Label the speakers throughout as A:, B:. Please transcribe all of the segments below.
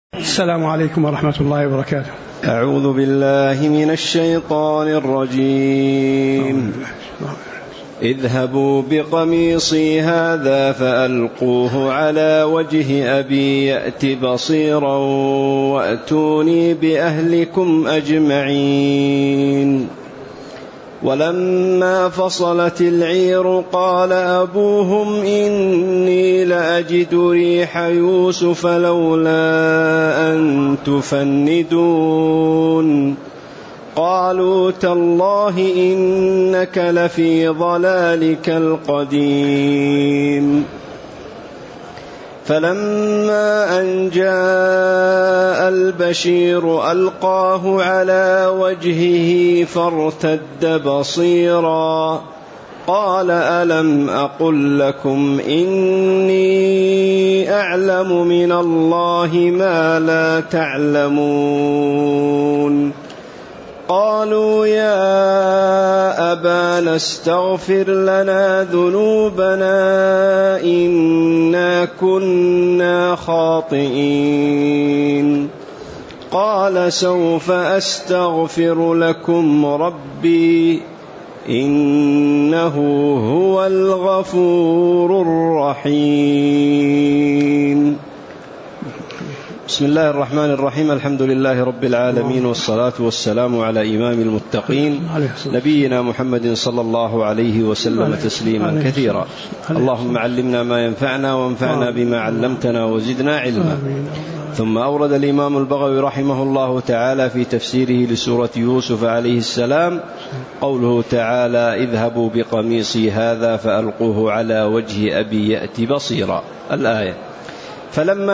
A: السلام عليكم ورحمة الله وبركاته.
B: أعوذ بالله من الشيطان الرجيم. اذهبوا بقميصي هذا فألقوه على وجه أبي يأت بصيرا وأتوني بأهلكم أجمعين. ولما فصلت العير قال أبوهم إني لأجد ريح يوسف لولا أن تفندون. قالوا تالله إنك لفي ضلالك القديم. فلما أن جاء البشير ألقاه على وجهه فارتد بصيرا قال ألم أقل لكم إني أعلم من الله ما لا تعلمون. قالوا يا أبانا استغفر لنا ذنوبنا إنا كنا خاطئين. قال سوف أستغفر لكم ربي إنه هو الغفور الرحيم. بسم الله الرحمن الرحيم. الحمد لله رب العالمين، والصلاة والسلام على إمام المتقين نبينا محمد صلى الله عليه وسلم تسليما كثيرا. اللهم علمنا ما ينفعنا وانفعنا بما علمتنا وزدنا علما. ثم أورد الإمام البغوي رحمه الله تعالى في تفسيره لسورة يوسف عليه السلام قوله تعالى اذهبوا بقميصي هذا فألقوه على وجه أبي يأت بصيرا الآية. فلما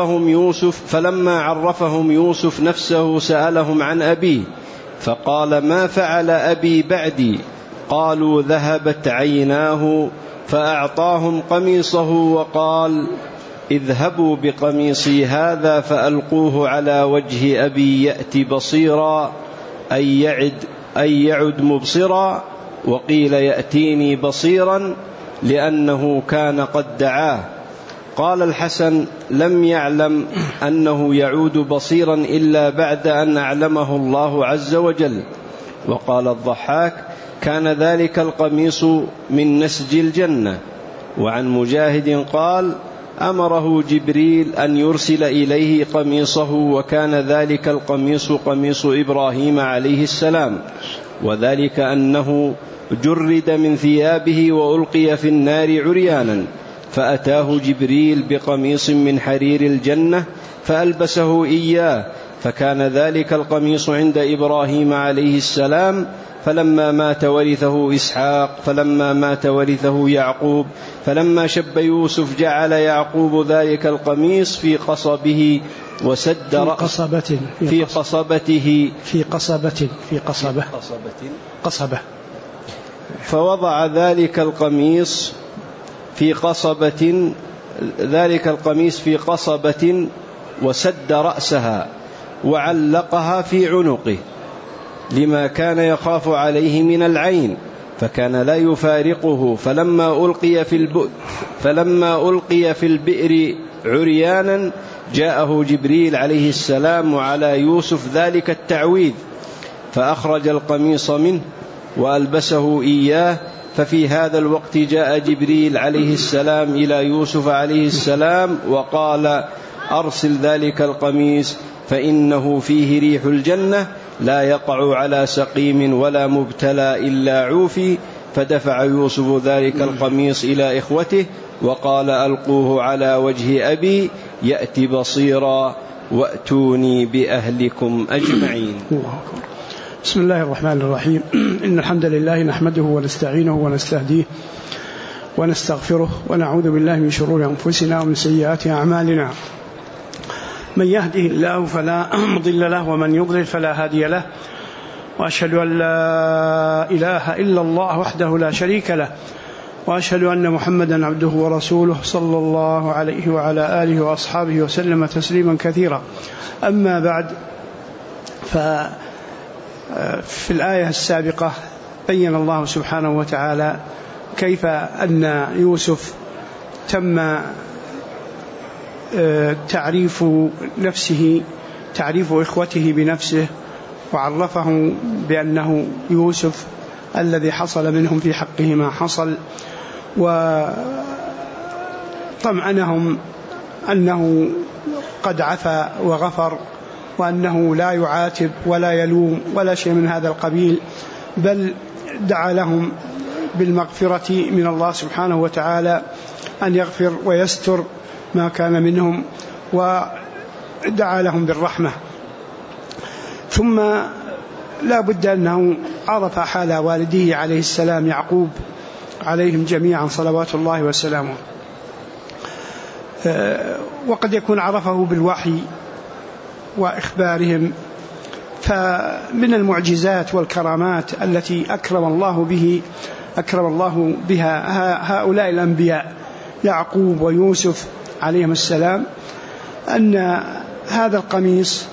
B: عرفهم يوسف نفسه سألهم عن أبيه فقال ما فعل أبي بعدي؟ قالوا ذهبت عيناه. فأعطاهم قميصه وقال اذهبوا بقميصي هذا فألقوه على وجه أبي يأت بصيرا أي يعد مبصرا، وقيل يأتيني بصيرا لأنه كان قد دعاه. قال الحسن لم يعلم أنه يعود بصيرا إلا بعد أن أعلمه الله عز وجل. وقال الضحاك كان ذلك القميص من نسج الجنة. وعن مجاهد قال أمره جبريل أن يرسل إليه قميصه، وكان ذلك القميص قميص إبراهيم عليه السلام، وذلك أنه جرد من ثيابه وألقي في النار عريانا، فأتاه جبريل بقميص من حرير الجنة فألبسه إياه، فكان ذلك القميص عند إبراهيم عليه السلام. فلما مات ورثه إسحاق، فلما مات ورثه يعقوب، فلما شب يوسف جعل يعقوب ذلك القميص في قصبه وسد رأسه في قصبة فوضع ذلك القميص في قصبة وسد رأسها وعلقها في عنقه لما كان يخاف عليه من العين، فكان لا يفارقه. فلما ألقي في البئر عريانا جاءه جبريل عليه السلام وعلى يوسف ذلك التعويذ، فأخرج القميص منه وألبسه إياه. ففي هذا الوقت جاء جبريل عليه السلام إلى يوسف عليه السلام وقال أرسل ذلك القميص فإنه فيه ريح الجنة لا يقع على سقيم ولا مبتلى إلا عوفي. فدفع يوسف ذلك القميص إلى إخوته وقال ألقوه على وجه أبي يأت بصيرا وأتوني بأهلكم أجمعين.
A: بسم الله الرحمن الرحيم. إن الحمد لله نحمده ونستعينه ونستهديه ونستغفره ونعوذ بالله من شرور أنفسنا ومن سيئات أعمالنا. من يهده الله فلا مضل له ومن يضلل فلا هادي له، وأشهد أن لا إله إلا الله وحده لا شريك له، وأشهد أن محمدا عبده ورسوله صلى الله عليه وعلى آله وأصحابه وسلم تسليما كثيرا. أما بعد، في الآية السابقة بين الله سبحانه وتعالى كيف أن يوسف تم تعريف نفسه، تعريف إخوته بنفسه، وعرفه بأنه يوسف الذي حصل منهم في حقه ما حصل، وطمأنهم أنه قد عفا وغفر، وأنه لا يعاتب ولا يلوم ولا شيء من هذا القبيل، بل دعا لهم بالمغفرة من الله سبحانه وتعالى أن يغفر ويستر ما كان منهم، ودعا لهم بالرحمة. ثم لا بد أنه عرف حال والده عليه السلام يعقوب عليهم جميعا صلوات الله وسلامه، وقد يكون عرفه بالوحي وإخبارهم. فمن المعجزات والكرامات التي أكرم الله بها هؤلاء الأنبياء يعقوب ويوسف عليهم السلام أن هذا القميص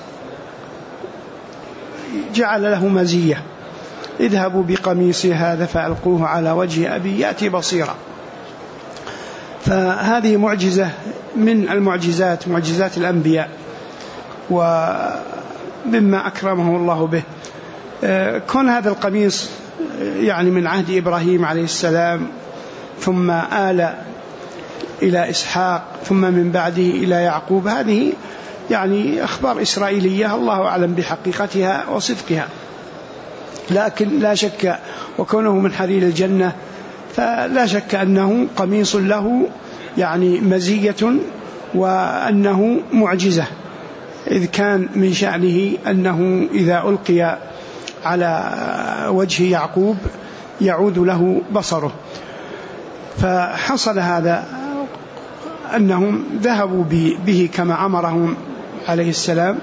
A: جعل له مزية: اذهبوا بقميصي هذا فألقوه على وجه أبي يأتي بصيرا. فهذه معجزة من المعجزات، معجزات الأنبياء، ومما أكرمه الله به. كون هذا القميص يعني من عهد إبراهيم عليه السلام، ثم آل إلى إسحاق، ثم من بعده إلى يعقوب، هذه يعني أخبار إسرائيلية الله أعلم بحقيقتها وصدقها، لكن لا شك، وكونه من حرير الجنة فلا شك أنه قميص له يعني مزية، وأنه معجزة، إذ كان من شأنه أنه إذا ألقي على وجه يعقوب يعود له بصره. فحصل هذا أنهم ذهبوا به كما أمرهم عليه السلام،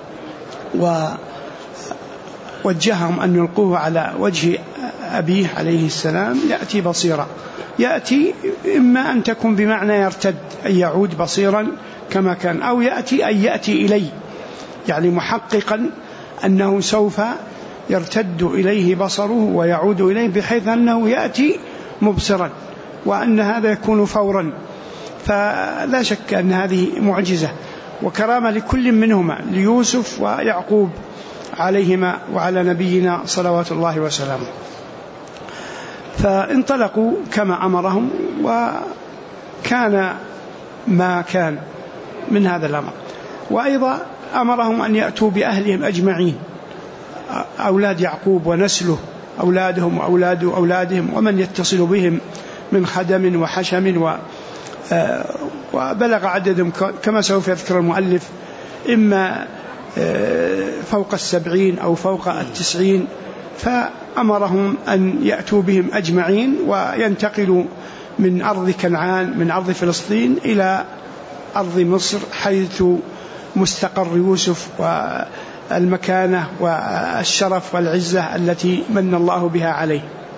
A: ووجههم أن يلقوه على وجه أبيه عليه السلام يأتي بصيرا. يأتي إما أن تكون بمعنى يرتد، أن يعود بصيرا كما كان، أو يأتي أن يأتي إليه، يعني محققا أنه سوف يرتد إليه بصره ويعود إليه، بحيث أنه يأتي مبصرا، وأن هذا يكون فورا. فلا شك أن هذه معجزة وكرامة لكل منهما، ليوسف ويعقوب عليهما وعلى نبينا صلوات الله وسلامه. فانطلقوا كما أمرهم، وكان ما كان من هذا الأمر. وأيضا أمرهم أن يأتوا بأهلهم أجمعين، أولاد يعقوب ونسله، أولادهم وأولاد أولادهم، ومن يتصل بهم من خدم وحشم، وبلغ عددهم كما سوف يذكر المؤلف إما فوق 70 أو فوق 90. فأمرهم أن يأتوا بهم أجمعين وينتقلوا من أرض كنعان، من أرض فلسطين، إلى أرض مصر، حيث مستقر يوسف والمكانة والشرف والعزة التي من الله بها عليه.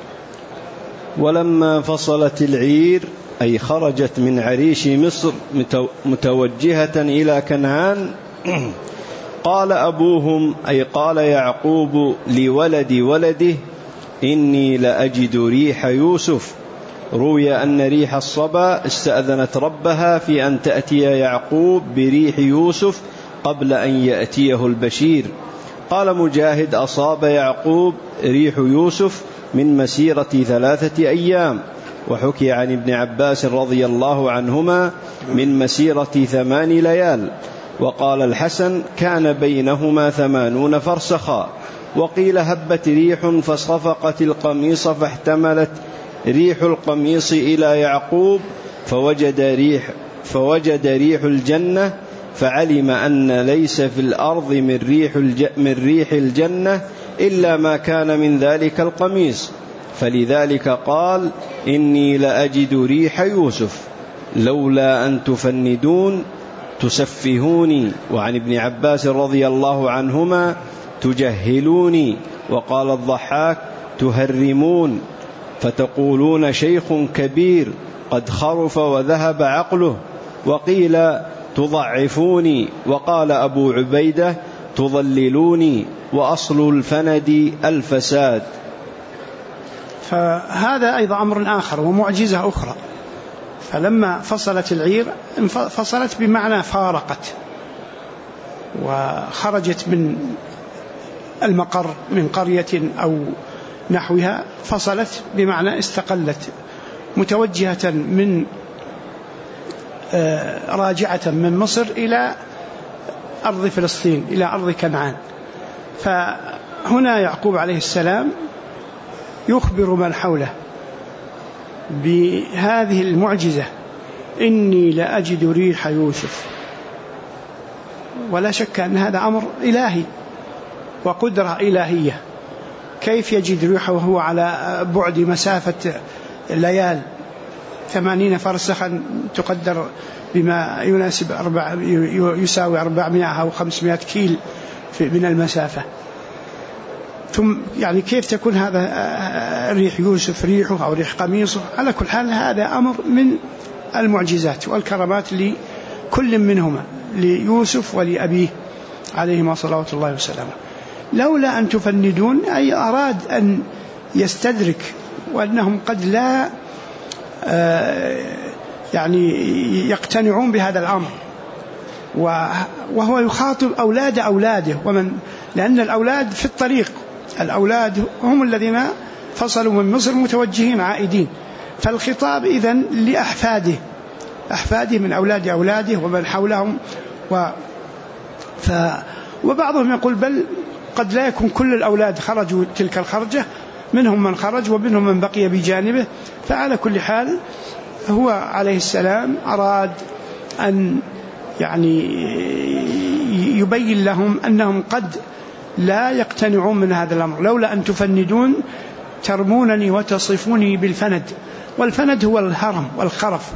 B: ولما فصلت العير، أي خرجت من عريش مصر متوجهة إلى كنعان، قال أبوهم، أي قال يعقوب لولد ولده: إني لأجد ريح يوسف. روي أن ريح الصبا استأذنت ربها في أن تأتي يعقوب بريح يوسف قبل أن يأتيه البشير. قال مجاهد: أصاب يعقوب ريح يوسف من مسيرة 3 أيام. وحكي عن ابن عباس رضي الله عنهما من مسيرة 8 ليال. وقال الحسن: كان بينهما 80 فرسخا. وقيل: هبت ريح فصفقت القميص، فاحتملت ريح القميص إلى يعقوب فوجد ريح الجنة، فعلم أن ليس في الأرض من ريح الجنة إلا ما كان من ذلك القميص، فلذلك قال: إني لأجد ريح يوسف لولا أن تفندون تسفهوني. وعن ابن عباس رضي الله عنهما: تجهلوني. وقال الضحاك: تهرمون، فتقولون شيخ كبير قد خرف وذهب عقله. وقيل: تضعفوني. وقال أبو عبيدة: تضللوني. وأصل الفند الفساد.
A: فهذا أيضا أمر آخر ومعجزة أخرى، فلما فصلت العير فصلت بمعنى فارقت وخرجت من المقر من قرية أو نحوها، فصلت بمعنى استقلت متوجهة من راجعة من مصر إلى أرض فلسطين إلى أرض كنعان. فهنا يعقوب عليه السلام يخبر من حوله بهذه المعجزة: إني لأجد ريح يوسف. ولا شك أن هذا أمر إلهي وقدرة إلهية. كيف يجد ريحه وهو على بعد مسافة ليال 80 فرسخا تقدر بما يناسب يساوي 400 أو 500 كيل من المسافة؟ ثم يعني كيف تكون هذا ريح يوسف ريحه أو ريح قميصه؟ على كل حال هذا أمر من المعجزات والكرامات لكل منهما، ليوسف ولأبيه عليهما صلوات الله وسلامه. لولا أن تفندون، أي أراد أن يستدرك وأنهم قد لا يعني يقتنعون بهذا الأمر، وهو يخاطب أولاده لأن الأولاد في الطريق، الأولاد هم الذين فصلوا من مصر متوجهين عائدين، فالخطاب إذن لأحفاده من أولاده ومن حولهم. وبعضهم يقول بل قد لا يكون كل الأولاد خرجوا تلك الخرجة، منهم من خرج ومنهم من بقي بجانبه. فعلى كل حال هو عليه السلام أراد أن يعني يبين لهم أنهم قد لا يقتنعون من هذا الأمر. لولا أن تفندون ترمونني وتصفوني بالفند، والفند هو الهرم والخرف،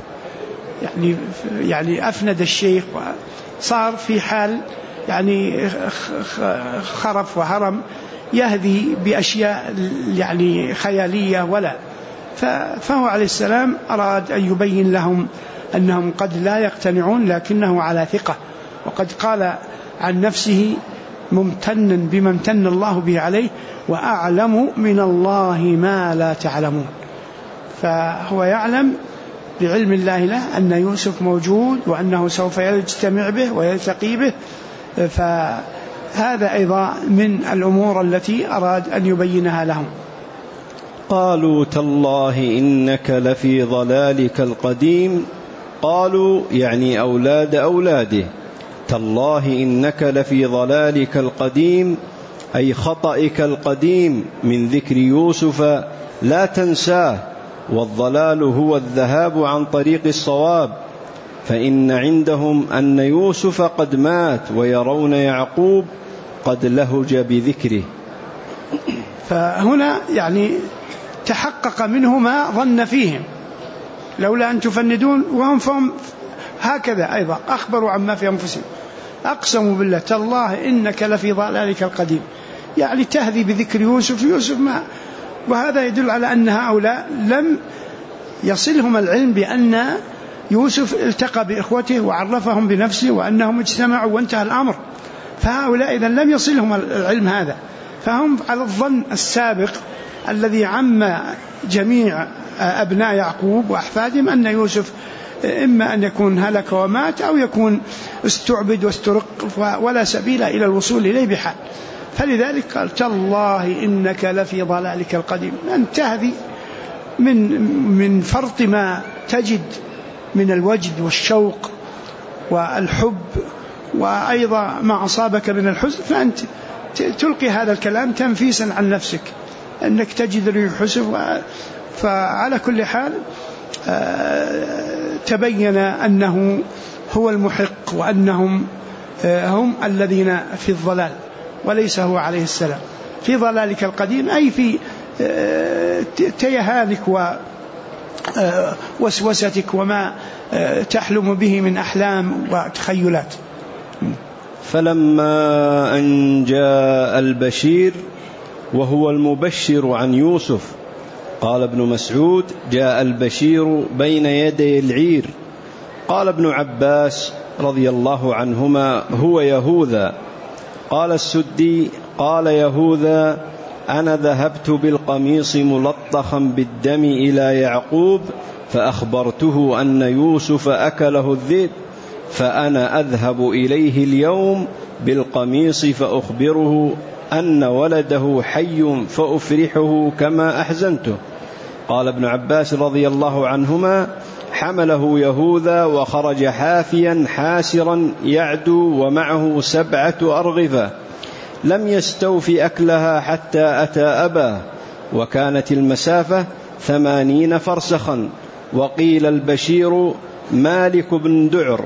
A: يعني أفند الشيخ وصار في حال يعني خرف وهرم يهذي بأشياء يعني خيالية ولا. فهو عليه السلام أراد أن يبين لهم أنهم قد لا يقتنعون لكنه على ثقة، وقد قال عن نفسه ممتنا بما امتن الله به عليه: وأعلم من الله ما لا تعلمون. فهو يعلم بعلم الله له أن يوسف موجود وأنه سوف يجتمع به ويلتقي به. فهذا أيضا من الأمور التي أراد أن يبينها لهم.
B: قالوا تالله إنك لفي ضلالك القديم. قالوا يعني أولاده: تالله إنك لفي ضلالك القديم، أي خطئك القديم من ذكر يوسف لا تنساه، والضلال هو الذهاب عن طريق الصواب، فإن عندهم أن يوسف قد مات ويرون يعقوب قد لهج بذكره.
A: فهنا يعني تحقق منه ما ظن فيهم: لولا أن تفندون، وهم فهم هكذا أيضا أخبروا عما في أنفسهم، أقسموا بالله تالله إنك لفي ضلالك القديم، يعني تهذي بذكر يوسف ما. وهذا يدل على أن هؤلاء لم يصلهم العلم بأن يوسف التقى بإخوته وعرفهم بنفسه وأنهم اجتمعوا وانتهى الأمر. فهؤلاء إذن لم يصلهم العلم هذا، فهم على الظن السابق الذي عم جميع أبناء يعقوب وأحفادهم أن يوسف إما أن يكون هلك ومات أو يكون استعبد واسترق ولا سبيل إلى الوصول إليه بحال. فلذلك قال تالله إنك لفي ضلالك القديم، أن تهذي من فرط ما تجد من الوجد والشوق والحب، وأيضا ما أصابك من الحزن، فأنت تلقي هذا الكلام تنفيسا عن نفسك أنك تجد ريح حزن. فعلى كل حال تبين أنه هو المحق وأنهم هم الذين في الضلال، وليس هو عليه السلام. في ضلالك القديم أي في تيهانك ووسوستك وما تحلم به من أحلام وتخيلات.
B: فلما أن جاء البشير وهو المبشر عن يوسف، قال ابن مسعود: جاء البشير بين يدي العير. قال ابن عباس رضي الله عنهما: هو يهوذا. قال السدي: قال يهوذا: أنا ذهبت بالقميص ملطخا بالدم إلى يعقوب فأخبرته أن يوسف أكله الذئب، فأنا أذهب إليه اليوم بالقميص فأخبره أن ولده حي فأفرحه كما أحزنته. قال ابن عباس رضي الله عنهما: حمله يهوذا وخرج حافيا حاسرا يعدو ومعه 7 أرغفة، لم يستوف أكلها حتى أتى أباه، وكانت المسافة 80 فرسخا. وقيل البشير مالك بن دعر،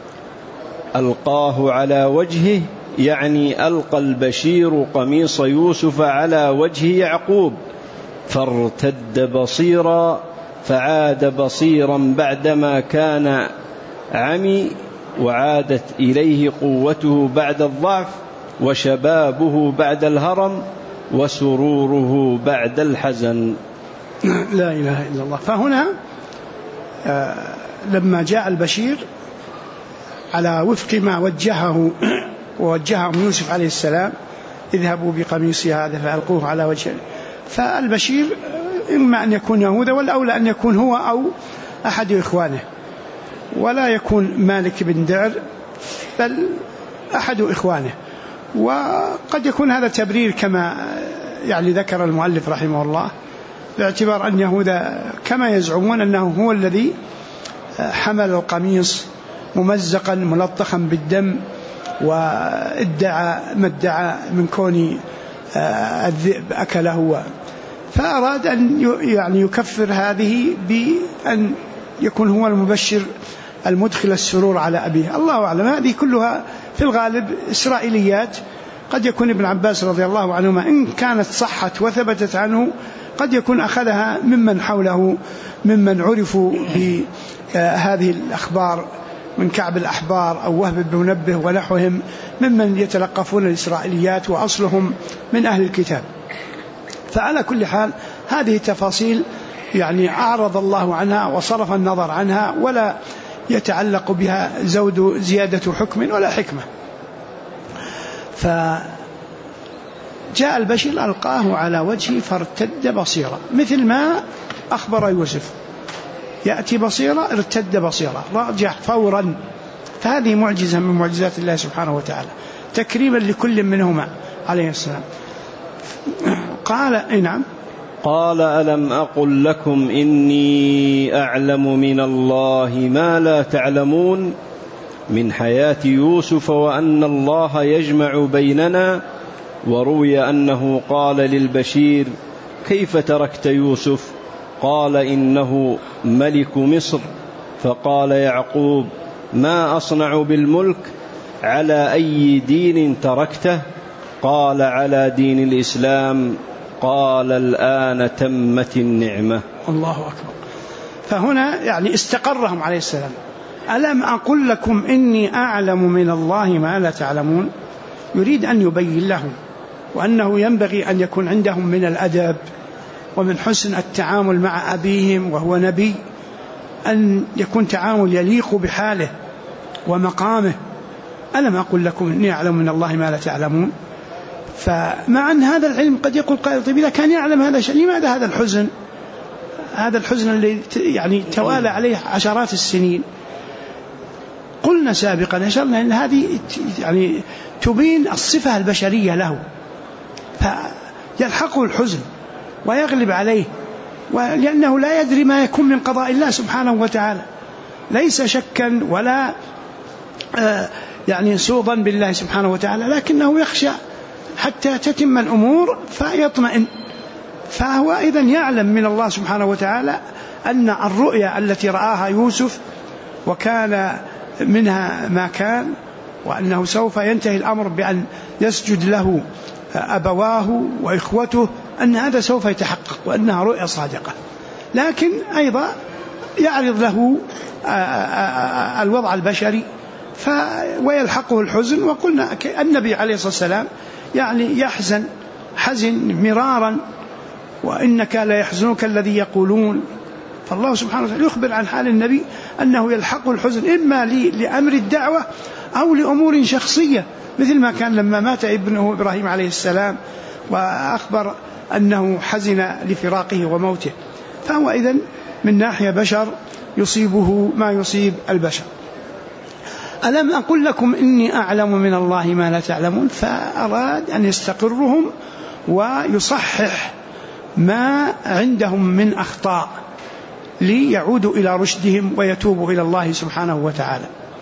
B: ألقاه على وجهه، يعني ألقى البشير قميص يوسف على وجه يعقوب فارتد بصيرا، فعاد بصيرا بعدما كان عمي، وعادت إليه قوته بعد الضعف، وشبابه بعد الهرم، وسروره بعد الحزن.
A: لا إله إلا الله. فهنا لما جاء البشير على وفق ما ووجههم يوسف عليه السلام: اذهبوا بقميصي هذا فألقوه على وجهه، فالبشير إما أن يكون يهوذا، والأولى أن يكون هو أو أحد إخوانه، ولا يكون مالك بن دعر بل أحد إخوانه. وقد يكون هذا تبرير كما يعني ذكر المؤلف رحمه الله، باعتبار أن يهوذا كما يزعمون أنه هو الذي حمل القميص ممزقا ملطخا بالدم، وادعى ما ادعى من كون الذئب أكله، فأراد أن يعني يكفر هذه بأن يكون هو المبشر المدخل السرور على أبيه. الله أعلم، هذه كلها في الغالب إسرائيليات. قد يكون ابن عباس رضي الله عنهما إن كانت صحت وثبتت عنه قد يكون أخذها ممن حوله، ممن عرفوا بهذه الأخبار من كعب الأحبار أو وهب بن منبه ونحوهم، ممن يتلقفون الإسرائيليات وأصلهم من أهل الكتاب. فعلى كل حال هذه تفاصيل يعني أعرض الله عنها وصرف النظر عنها، ولا يتعلق بها زيادة حكم ولا حكمة. فجاء البشير ألقاه على وجهه فارتد بصيرا، مثل ما أخبر يوسف: يأتي بصيرا ارتد بصيرا، راجع فورا. فهذه معجزة من معجزات الله سبحانه وتعالى، تكريما لكل منهما عليه السلام. قال: نعم.
B: قال: ألم أقل لكم إني أعلم من الله ما لا تعلمون، من حياة يوسف وأن الله يجمع بيننا. وروي أنه قال للبشير: كيف تركت يوسف؟ قال: إنه ملك مصر. فقال يعقوب: ما أصنع بالملك؟ على أي دين تركته؟ قال: على دين الإسلام. قال: الآن تمت النعمة.
A: الله أكبر. فهنا يعني استقرهم عليه السلام: ألم أقل لكم إني أعلم من الله ما لا تعلمون. يريد أن يبين لهم وأنه ينبغي أن يكون عندهم من الأدب ومن حسن التعامل مع أبيهم وهو نبي، أن يكون تعامل يليق بحاله ومقامه. ألم أقل لكم إني أعلم من الله ما لا تعلمون. فمع أن هذا العلم قد يقول قائل: طيب إذا كان يعلم هذا الشيء لماذا هذا الحزن؟ هذا الحزن الذي يعني توالى عليه عشرات السنين. قلنا سابقا أشرنا أن هذه يعني تبين الصفة البشرية له، فيلحقه الحزن ويغلب عليه، لأنه لا يدري ما يكون من قضاء الله سبحانه وتعالى، ليس شكا ولا يعني سوضا بالله سبحانه وتعالى، لكنه يخشى حتى تتم الأمور فيطمئن. فهو إذن يعلم من الله سبحانه وتعالى أن الرؤيا التي رآها يوسف وكان منها ما كان، وأنه سوف ينتهي الأمر بأن يسجد له أبواه وإخوته، أن هذا سوف يتحقق وأنها رؤيا صادقة. لكن أيضا يعرض له الوضع البشري ويلحقه الحزن. وقلنا النبي عليه الصلاة والسلام يعني يحزن حزن مرارا: وإنك لا يحزنك الذي يقولون. فالله سبحانه وتعالى يخبر عن حال النبي أنه يلحقه الحزن إما لأمر الدعوة أو لأمور شخصية، مثل ما كان لما مات ابنه إبراهيم عليه السلام وأخبر أنه حزن لفراقه وموته. فهو إذن من ناحية بشر يصيبه ما يصيب البشر. ألم أقل لكم إني أعلم من الله ما لا تعلمون؟ فأراد أن يستقرهم ويصحح ما عندهم من أخطاء ليعودوا إلى رشدهم ويتوبوا إلى الله سبحانه وتعالى.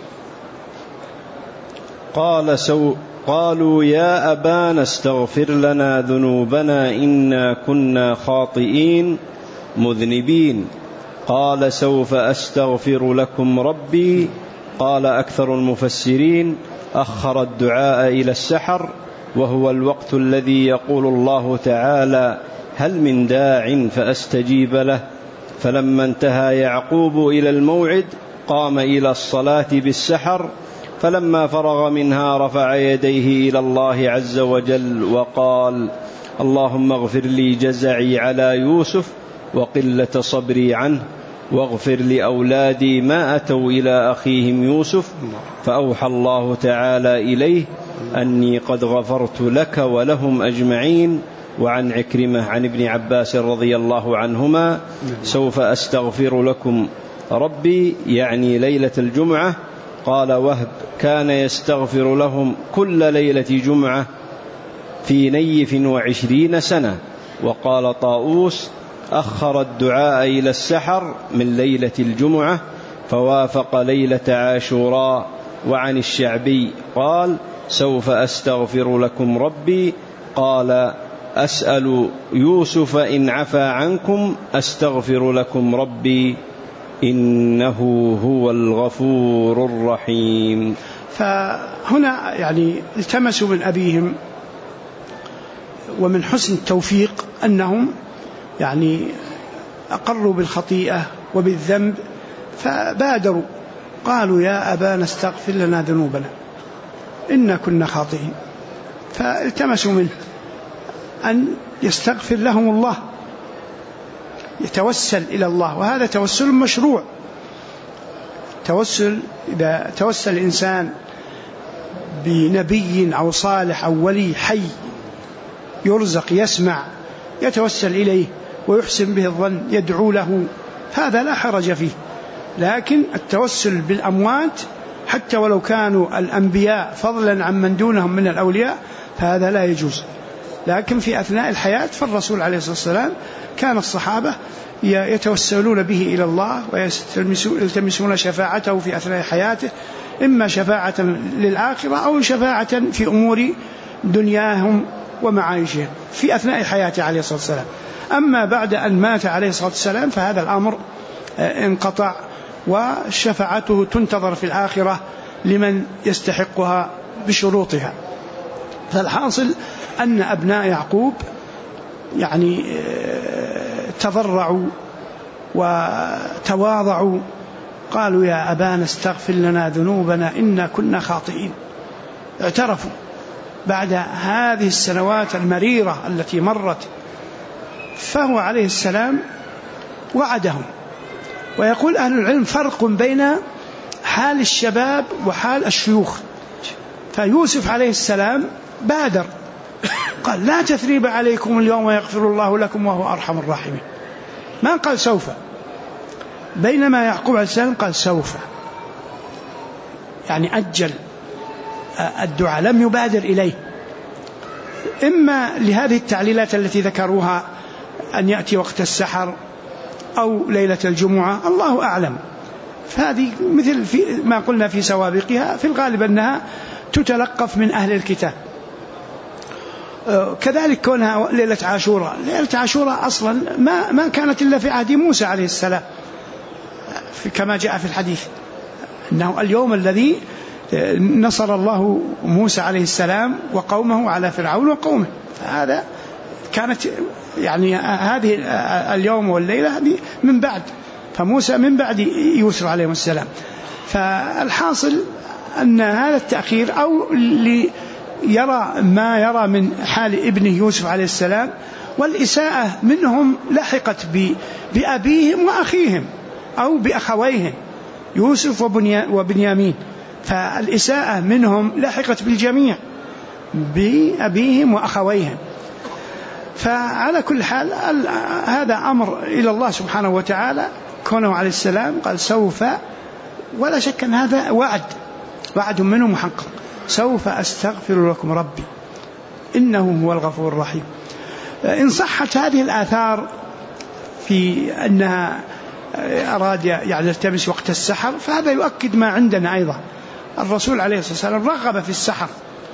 B: قالوا يا أبانا استغفر لنا ذنوبنا إنا كنا خاطئين مذنبين. قال سوف أستغفر لكم ربي. قال أكثر المفسرين أخر الدعاء إلى السحر، وهو الوقت الذي يقول الله تعالى هل من داع فأستجيب له. فلما انتهى يعقوب إلى الموعد قام إلى الصلاة بالسحر، فلما فرغ منها رفع يديه إلى الله عز وجل وقال اللهم اغفر لي جزعي على يوسف وقلة صبري عنه، واغفر لأولادي ما أتوا إلى أخيهم يوسف. فأوحى الله تعالى إليه أني قد غفرت لك ولهم أجمعين. وعن عكرمة عن ابن عباس رضي الله عنهما سوف أستغفر لكم ربي، يعني ليلة الجمعة. قال وهب كان يستغفر لهم كل ليلة جمعة في نيف 20 سنة. وقال طاووس أخر الدعاء إلى السحر من ليلة الجمعة فوافق ليلة عاشوراء. وعن الشعبي قال سوف أستغفر لكم ربي. قال أسأل يوسف إن عفى عنكم أستغفر لكم ربي إنه هو الغفور الرحيم.
A: فهنا يعني التمسوا من أبيهم، ومن حسن التوفيق أنهم يعني أقروا بالخطيئة وبالذنب فبادروا قالوا يا أبانا استغفر لنا ذنوبنا إنا كنا خاطئين. فالتمسوا منه أن يستغفر لهم الله، يتوسل إلى الله، وهذا توسل مشروع. توسل إذا توسل الإنسان بنبي أو صالح أو ولي حي يرزق يسمع يتوسل إليه ويحسن به الظن يدعو له، هذا لا حرج فيه. لكن التوسل بالأموات حتى ولو كانوا الأنبياء فضلا عن من دونهم من الأولياء فهذا لا يجوز. لكن في أثناء الحياة فالرسول عليه الصلاة والسلام كان الصحابة يتوسلون به إلى الله ويلتمسون شفاعته في أثناء حياته، إما شفاعة للآخرة أو شفاعة في أمور دنياهم ومعايشهم في أثناء حياته عليه الصلاة والسلام. أما بعد أن مات عليه الصلاة والسلام فهذا الأمر انقطع، وشفاعته تنتظر في الآخرة لمن يستحقها بشروطها. فالحاصل أن أبناء يعقوب يعني تضرعوا وتواضعوا، قالوا يا أبانا استغفر لنا ذنوبنا إنا كنا خاطئين. اعترفوا بعد هذه السنوات المريرة التي مرت. فهو عليه السلام وعدهم. ويقول أهل العلم فرق بين حال الشباب وحال الشيوخ. فيوسف عليه السلام بادر قال لا تثريب عليكم اليوم يغفر الله لكم وهو أرحم الراحمين، ما قال سوف. بينما يعقوب عليه السلام قال سوف، يعني أجل الدعاء لم يبادر إليه، إما لهذه التعليلات التي ذكروها أن يأتي وقت السحر أو ليلة الجمعة الله أعلم. فهذه مثل في ما قلنا في سوابقها في الغالب أنها تتلقف من أهل الكتاب. كذلك كونها ليلة عاشوراء، ليلة عاشوراء أصلا ما كانت إلا في عهد موسى عليه السلام، كما جاء في الحديث أنه اليوم الذي نصر الله موسى عليه السلام وقومه على فرعون وقومه. هذا كانت يعني هذه اليوم والليلة هذه من بعد، فموسى من بعد يوسف عليه السلام. فالحاصل أن هذا التأخير أو يرى ما يرى من حال ابنه يوسف عليه السلام، والإساءة منهم لحقت بأبيهم وأخيهم أو بأخويهم يوسف وبنيامين. فالإساءة منهم لحقت بالجميع بأبيهم وأخويهم. فعلى كل حال هذا أمر إلى الله سبحانه وتعالى، كونه عليه السلام قال سوف، ولا شك أن هذا وعد منه محقق، سوف أستغفر لكم ربي إنه هو الغفور الرحيم. إن صحت هذه الآثار في أنها أراد يعني يلتمس وقت السحر، فهذا يؤكد ما عندنا أيضا. الرسول عليه الصلاة والسلام رغب في السحر،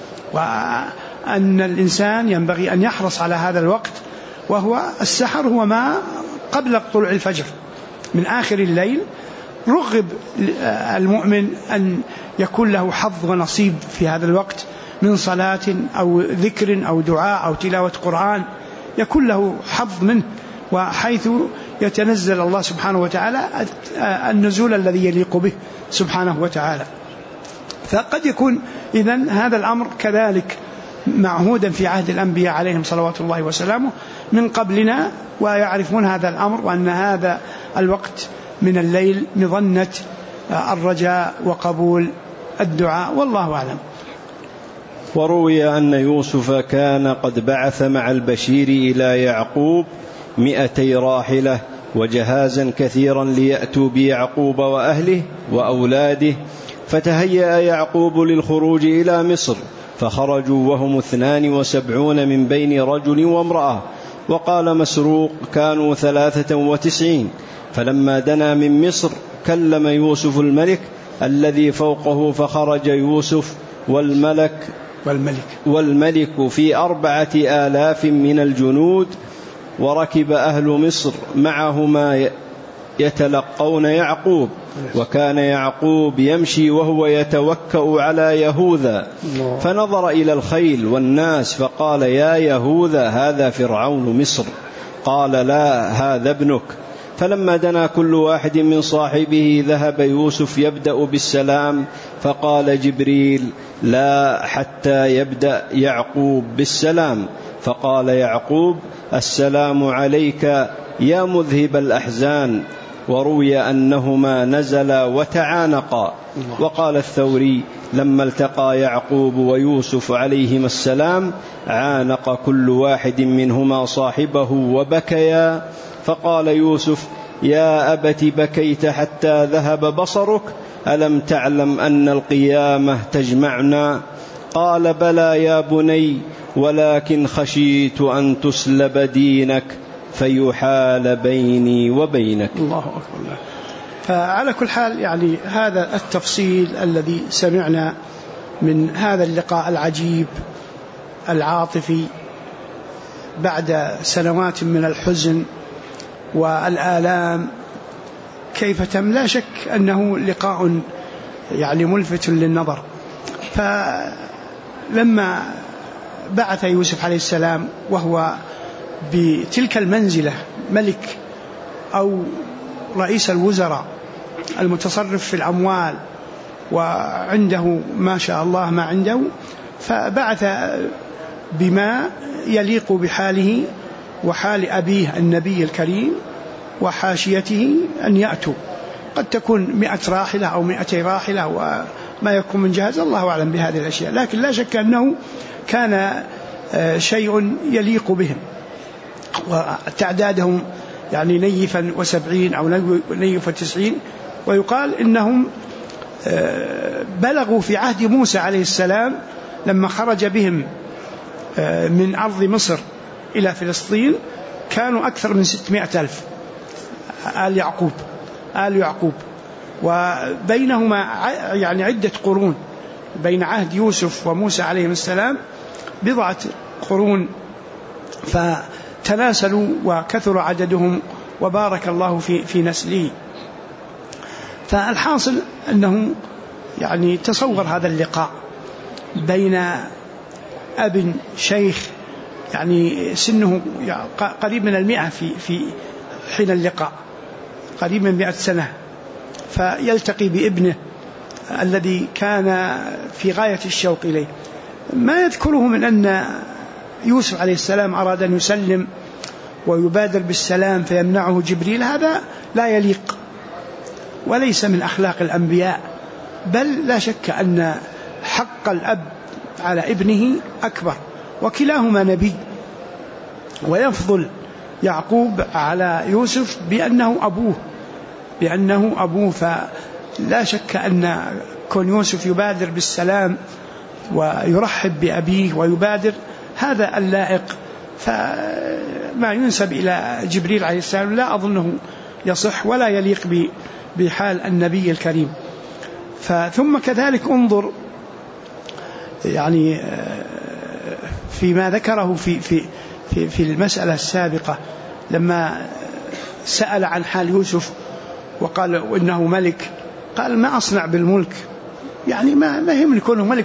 A: وأن الإنسان ينبغي أن يحرص على هذا الوقت، وهو السحر هو ما قبل طلوع الفجر من آخر الليل. رغب المؤمن أن يكون له حظ ونصيب في هذا الوقت من صلاة أو ذكر أو دعاء أو تلاوة قرآن، يكون له حظ منه، وحيث يتنزل الله سبحانه وتعالى النزول الذي يليق به سبحانه وتعالى. فقد يكون إذن هذا الأمر كذلك معهودا في عهد الأنبياء عليهم صلوات الله وسلامه من قبلنا، ويعرفون هذا الأمر، وأن هذا الوقت من الليل مظنة الرجاء وقبول الدعاء، والله أعلم.
B: وروي أن يوسف كان قد بعث مع البشير إلى يعقوب 200 راحلة وجهازا كثيرا ليأتوا بيعقوب وأهله وأولاده، فتهيأ يعقوب للخروج إلى مصر، فخرجوا وهم 72 من بين رجل وامرأة. وقال مسروق كانوا 93. فلما دنا من مصر كلم يوسف الملك الذي فوقه، فخرج يوسف والملك في 4000 من الجنود، وركب أهل مصر معهما يتلقون يعقوب، وكان يعقوب يمشي وهو يتوكأ على يهوذا، فنظر إلى الخيل والناس فقال يا يهوذا هذا فرعون مصر، قال لا هذا ابنك. فلما دنا كل واحد من صاحبه ذهب يوسف يبدأ بالسلام، فقال جبريل لا حتى يبدأ يعقوب بالسلام، فقال يعقوب السلام عليك يا مذهب الأحزان. وروي أنهما نزلا وتعانقا. وقال الثوري لما التقى يعقوب ويوسف عليهما السلام عانق كل واحد منهما صاحبه وبكيا، فقال يوسف يا أبت بكيت حتى ذهب بصرك، ألم تعلم أن القيامة تجمعنا؟ قال بلى يا بني، ولكن خشيت أن تسلب دينك فيحال بيني وبينك.
A: الله أكبر. فعلى كل حال يعني هذا التفصيل الذي سمعنا من هذا اللقاء العجيب العاطفي بعد سنوات من الحزن والآلام كيف تم، لا شك أنه لقاء يعني ملفت للنظر. فلما بعث يوسف عليه السلام وهو بتلك المنزلة ملك أو رئيس الوزراء المتصرف في الأموال وعنده ما شاء الله ما عنده، فبعث بما يليق بحاله وحال أبيه النبي الكريم وحاشيته أن يأتوا، قد تكون 100 راحلة أو 200 راحلة وما يكون من جهاز، الله أعلم بهذه الأشياء، لكن لا شك أنه كان شيء يليق بهم، وتعدادهم يعني نيفا 70 أو نيفا 90، ويقال إنهم بلغوا في عهد موسى عليه السلام لما خرج بهم من أرض مصر إلى فلسطين كانوا أكثر من 600,000 آل يعقوب، وبينهما يعني عدة قرون بين عهد يوسف وموسى عليهم السلام 10 قرون، فتناسلوا وكثر عددهم وبارك الله في نسله. فالحاصل أنه يعني تصور هذا اللقاء بين أب شيخ يعني سنه قريب من 100 في حين اللقاء، قريب من 100 سنة، فيلتقي بابنه الذي كان في غاية الشوق إليه. ما يذكره من أن يوسف عليه السلام أراد أن يسلم ويبادر بالسلام فيمنعه جبريل، هذا لا يليق وليس من أخلاق الأنبياء، بل لا شك أن حق الأب على ابنه أكبر، وكلاهما نبي، ويفضل يعقوب على يوسف بأنه أبوه بأنه أبوه، فلا شك أن كون يوسف يبادر بالسلام ويرحب بأبيه ويبادر هذا اللائق، فما ينسب إلى جبريل عليه السلام لا أظنه يصح ولا يليق بحال النبي الكريم. ثم كذلك انظر يعني فيما ذكره في المسألة السابقة لما سأل عن حال يوسف وقال إنه ملك، قال ما أصنع بالملك، يعني ما يهمني كونه ملك،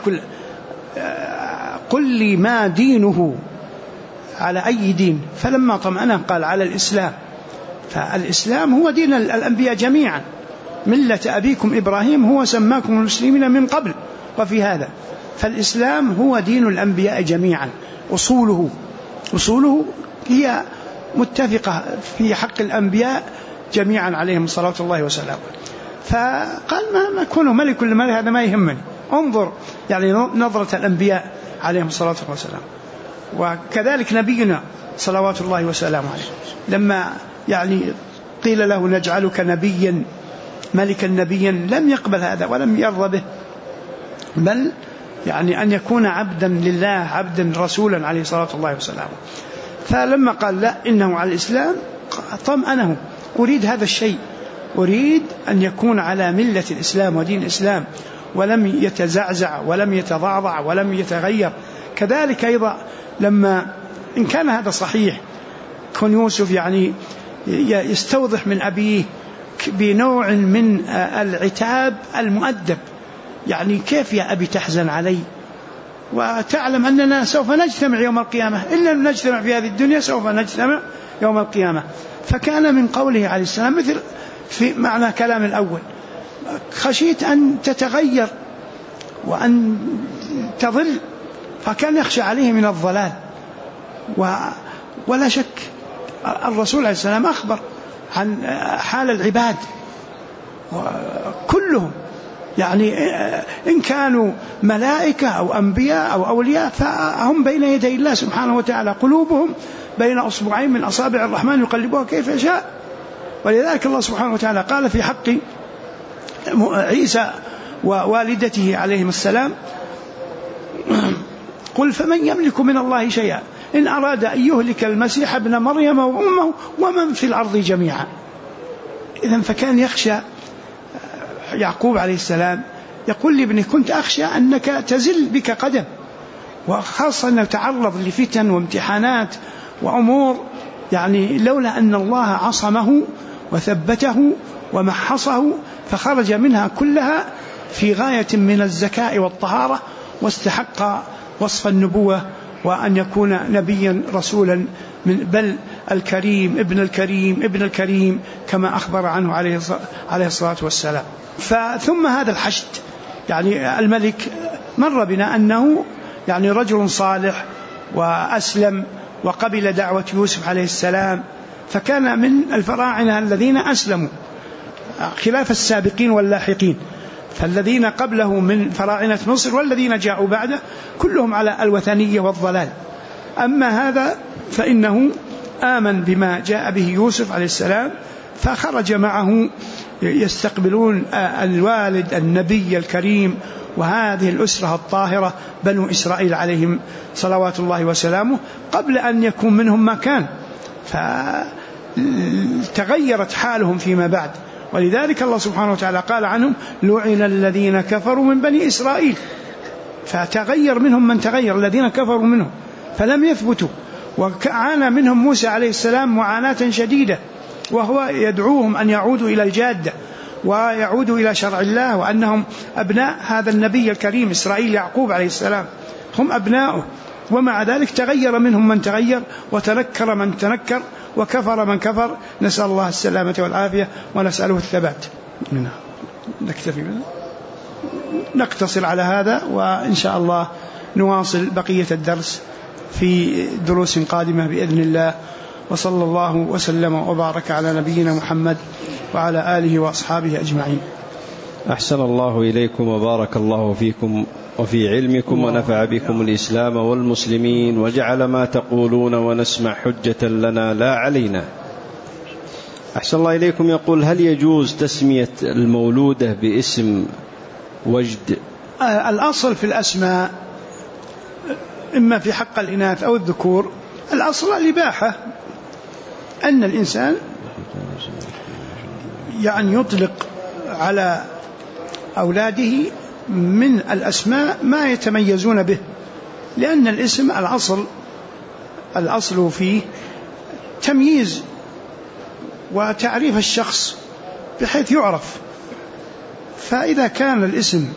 A: قل لي ما دينه، على أي دين؟ فلما طمأنه قال على الإسلام. فالإسلام هو دين الأنبياء جميعا، ملة أبيكم إبراهيم هو سماكم المسلمين من قبل وفي هذا، فالإسلام هو دين الأنبياء جميعا، أصوله هي متفقة في حق الأنبياء جميعا عليهم صلاة الله وسلامه. فقال ما كونه ملك كل ملك هذا ما يهمني، انظر يعني نظرة الأنبياء عليهم الصلاة والسلام. وكذلك نبينا صلوات الله وسلامه عليه لما يعني قيل له نجعلك نبيا ملكا نبيا لم يقبل هذا ولم يرضى به، بل يعني أن يكون عبدا لله عبدا رسولا عليه الصلاة الله وسلامه. فلما قال لا إنه على الإسلام طمأنه، أريد هذا الشيء، أريد أن يكون على ملة الإسلام ودين الإسلام ولم يتزعزع ولم يتضعضع ولم يتغير. كذلك أيضا لما إن كان هذا صحيح كون يوسف يعني يستوضح من أبيه بنوع من العتاب المؤدب، يعني كيف يا أبي تحزن علي وتعلم أننا سوف نجتمع يوم القيامة، إن لم نجتمع في هذه الدنيا سوف نجتمع يوم القيامة. فكان من قوله عليه السلام مثل في معنى كلام الأول، خشيت أن تتغير وأن تضل، فكان يخشى عليه من الضلال. ولا شك الرسول عليه السلام أخبر عن حال العباد كلهم، يعني إن كانوا ملائكة أو أنبياء أو أولياء فهم بين يدي الله سبحانه وتعالى، قلوبهم بين أصبعين من أصابع الرحمن يقلبها كيف يشاء. ولذلك الله سبحانه وتعالى قال في حق عيسى ووالدته عليهم السلام قل فمن يملك من الله شيئا إن أراد أن يهلك المسيح ابن مريم وأمه ومن في الأرض جميعا. إذن فكان يخشى يعقوب عليه السلام يقول لابنه كنت أخشى أنك تزل بك قدم، وخاصة أنه تعرض لفتن وامتحانات وأمور، يعني لولا أن الله عصمه وثبته ومحصه فخرج منها كلها في غاية من الذكاء والطهارة، واستحق وصف النبوة وأن يكون نبيا رسولا من بل الكريم ابن الكريم ابن الكريم كما أخبر عنه عليه الصلاة والسلام. ثم هذا الحشد، يعني الملك مر بنا أنه يعني رجل صالح وأسلم وقبل دعوة يوسف عليه السلام، فكان من الفراعنة الذين أسلموا خلاف السابقين واللاحقين، فالذين قبله من فراعنة مصر والذين جاءوا بعده كلهم على الوثنية والضلال. أما هذا فإنه آمن بما جاء به يوسف عليه السلام، فخرج معه يستقبلون الوالد النبي الكريم وهذه الأسرة الطاهرة بنو إسرائيل عليهم صلوات الله وسلامه قبل أن يكون منهم ما كان، فتغيرت حالهم فيما بعد. ولذلك الله سبحانه وتعالى قال عنهم لعن الذين كفروا من بني إسرائيل، فتغير منهم من تغير، الذين كفروا منهم فلم يثبتوا. وعانى منهم موسى عليه السلام معاناة شديدة، وهو يدعوهم أن يعودوا إلى الجادة ويعودوا إلى شرع الله، وأنهم أبناء هذا النبي الكريم إسرائيل يعقوب عليه السلام، هم أبناؤه. ومع ذلك تغير منهم من تغير وتنكر من تنكر وكفر من كفر، نسأل الله السلامة والعافية ونسأله الثبات. نكتفي منه، نقتصر على هذا، وإن شاء الله نواصل بقية الدرس في دروس قادمة بإذن الله. وصلى الله وسلم وبارك على نبينا محمد وعلى آله وأصحابه أجمعين.
B: أحسن الله إليكم وبارك الله فيكم وفي علمكم ونفع بكم الإسلام والمسلمين، وجعل ما تقولون ونسمع حجة لنا لا علينا. أحسن الله إليكم. يقول: هل يجوز تسمية المولودة باسم وجد؟
A: الأصل في الأسماء إما في حق الإناث أو الذكور الأصل الإباحة، أن الإنسان يعني يطلق على أولاده من الأسماء ما يتميزون به، لأن الاسم الأصل فيه تمييز وتعريف الشخص بحيث يعرف. فإذا كان الاسم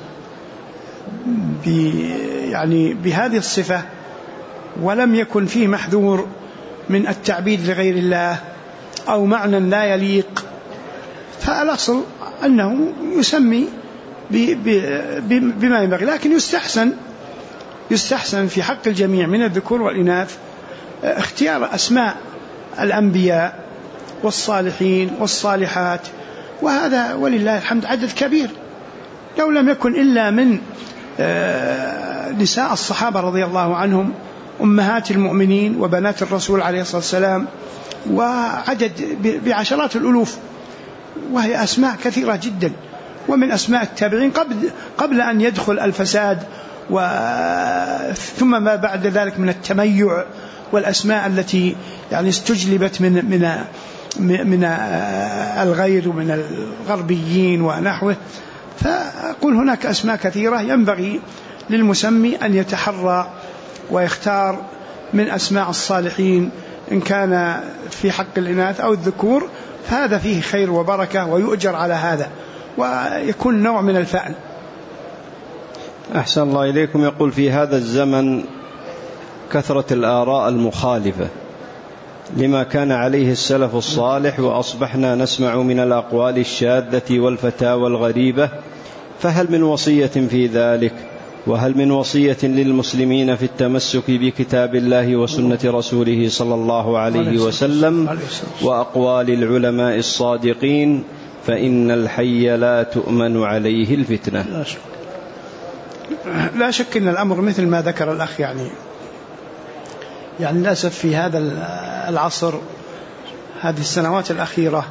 A: يعني بهذه الصفة ولم يكن فيه محذور من التعبيد لغير الله أو معنى لا يليق، فالأصل أنه يسمي بما ينبغي. لكن يستحسن في حق الجميع من الذكور والإناث اختيار أسماء الأنبياء والصالحين والصالحات، وهذا ولله الحمد عدد كبير، لو لم يكن إلا من نساء الصحابة رضي الله عنهم، أمهات المؤمنين وبنات الرسول عليه الصلاة والسلام، وعدد بعشرات الألوف، وهي أسماء كثيرة جدا. ومن أسماء التابعين قبل أن يدخل الفساد ثم ما بعد ذلك من التميع والأسماء التي يعني استجلبت من الغير ومن الغربيين ونحوه. فأقول هناك أسماء كثيرة ينبغي للمسمي أن يتحرى ويختار من أسماء الصالحين إن كان في حق الإناث أو الذكور، فهذا فيه خير وبركة ويؤجر على هذا ويكون نوع من الفعل.
B: أحسن الله إليكم. يقول: في هذا الزمن كثرة الآراء المخالفة لما كان عليه السلف الصالح، وأصبحنا نسمع من الأقوال الشاذة والفتاوى الغريبة، فهل من وصية في ذلك؟ وهل من وصية للمسلمين في التمسك بكتاب الله وسنة رسوله صلى الله عليه وسلم وأقوال العلماء الصادقين، فإن الحي لا تؤمن عليه الفتنة؟
A: لا شك أن الأمر مثل ما ذكر الأخ، يعني للأسف في هذا العصر هذه السنوات الأخيرة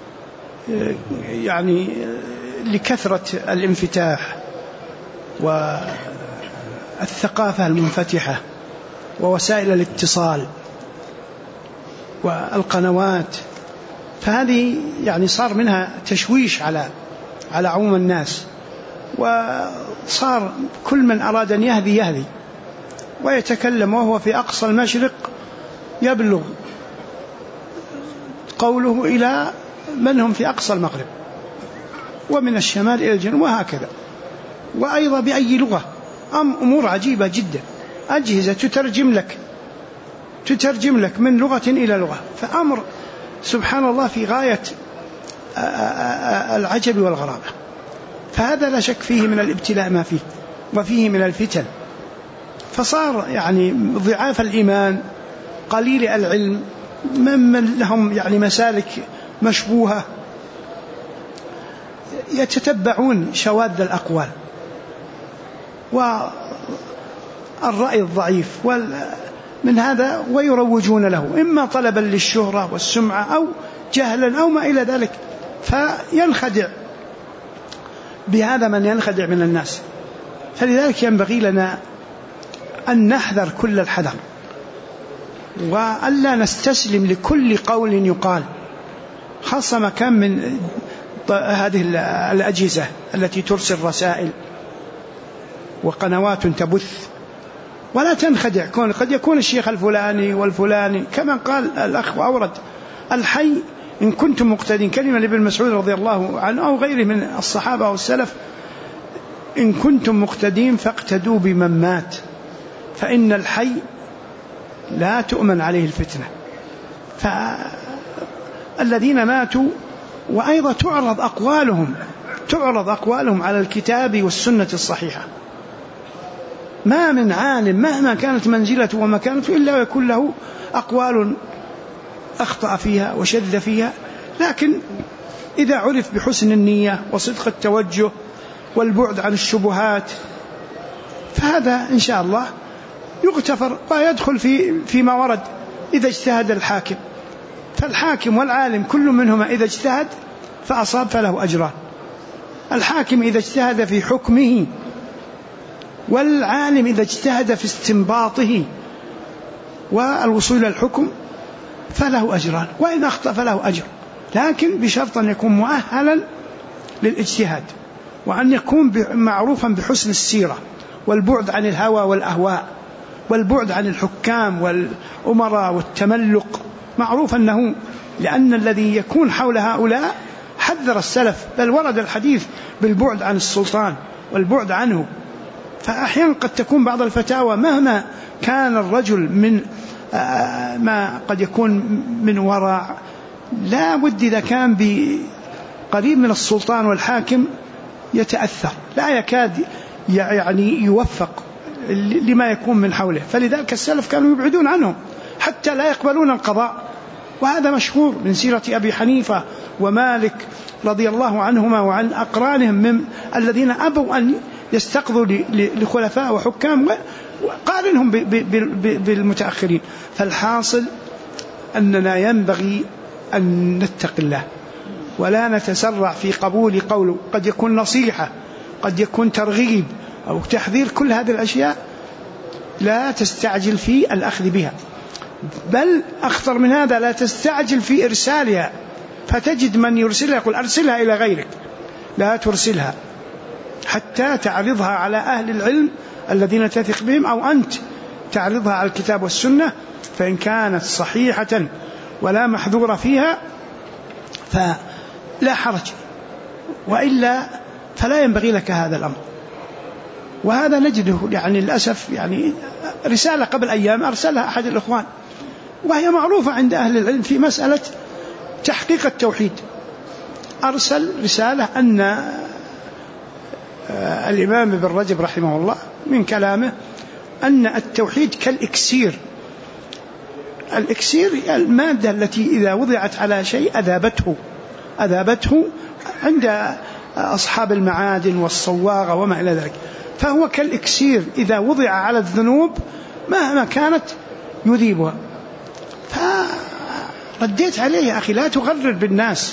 A: يعني لكثرة الانفتاح والثقافة المنفتحة ووسائل الاتصال والقنوات، فهذه يعني صار منها تشويش على عموم الناس، وصار كل من أراد أن يهدي ويتكلم وهو في أقصى المشرق يبلغ قوله إلى من هم في أقصى المغرب، ومن الشمال إلى الجنوب، وهكذا. وأيضا بأي لغة، أمور عجيبة جدا، أجهزة تترجم لك من لغة إلى لغة، فأمر سبحان الله في غاية العجب والغرابة. فهذا لا شك فيه من الابتلاء ما فيه، وفيه من الفتن. فصار يعني ضعاف الإيمان قليل العلم ممن لهم يعني مسالك مشبوهة يتتبعون شواذ الأقوال والرأي الضعيف من هذا ويروجون له، إما طلبا للشهرة والسمعة أو جهلا أو ما إلى ذلك، فينخدع بهذا من ينخدع من الناس. فلذلك ينبغي لنا أن نحذر كل الحذر، وألا نستسلم لكل قول يقال، خاصة ما كان من هذه الأجهزة التي ترسل رسائل وقنوات تبث. ولا تنخدع، قد يكون الشيخ الفلاني والفلاني كما قال الأخ وأورد: الحي إن كنتم مقتدين، كلمة لابن مسعود رضي الله عنه أو غيره من الصحابة والسلف: إن كنتم مقتدين فاقتدوا بمن مات، فإن الحي لا تؤمن عليه الفتنة. فالذين ماتوا، وأيضا تعرض أقوالهم على الكتاب والسنة الصحيحة. ما من عالم مهما كانت منزلته ومكانته إلا ويكون له أقوال أخطأ فيها وشذ فيها، لكن إذا عرف بحسن النية وصدق التوجه والبعد عن الشبهات، فهذا إن شاء الله يغتفر ويدخل فيما ورد إذا اجتهد الحاكم. فالحاكم والعالم كل منهما إذا اجتهد فأصاب فله أجران. الحاكم إذا اجتهد في حكمه، والعالم إذا اجتهد في استنباطه والوصول إلى الحكم فله أجران، وإن أخطأ فله أجر، لكن بشرط أن يكون مؤهلا للاجتهاد، وأن يكون معروفا بحسن السيرة والبعد عن الهوى والأهواء والبعد عن الحكام والأمراء والتملق، معروف أنه لأن الذي يكون حول هؤلاء حذر السلف، بل ورد الحديث بالبعد عن السلطان والبعد عنه. فأحيانا قد تكون بعض الفتاوى مهما كان الرجل من ما قد يكون من ورع، لا بد إذا كان قريب من السلطان والحاكم يتأثر، لا يكاد يعني يوفق لما يكون من حوله. فلذلك السلف كانوا يبعدون عنهم حتى لا يقبلون القضاء، وهذا مشهور من سيرة أبي حنيفة ومالك رضي الله عنهما وعن أقرانهم من الذين أبوا أن يستقضوا لخلفاء وحكام، وقارنهم بالمتأخرين. فالحاصل أننا ينبغي أن نتقي الله ولا نتسرع في قبول قوله، قد يكون نصيحة، قد يكون ترغيب أو تحذير، كل هذه الأشياء لا تستعجل في الأخذ بها، بل أخطر من هذا لا تستعجل في إرسالها، فتجد من يرسلها يقول أرسلها إلى غيرك، لا ترسلها حتى تعرضها على أهل العلم الذين تثق بهم، أو أنت تعرضها على الكتاب والسنة، فإن كانت صحيحة ولا محذور فيها فلا حرج، وإلا فلا ينبغي لك هذا الأمر. وهذا نجده يعني للأسف، يعني رسالة قبل أيام أرسلها أحد الإخوان وهي معروفة عند أهل العلم في مسألة تحقيق التوحيد، أرسل رسالة أن الإمام ابن رجب رحمه الله من كلامه أن التوحيد كالإكسير. الإكسير المادة التي إذا وضعت على شيء أذابته عند أصحاب المعادن والصواغة وما إلى ذلك، فهو كالإكسير إذا وضع على الذنوب مهما كانت يذيبها. فرديت عليه يا أخي لا تغرر بالناس،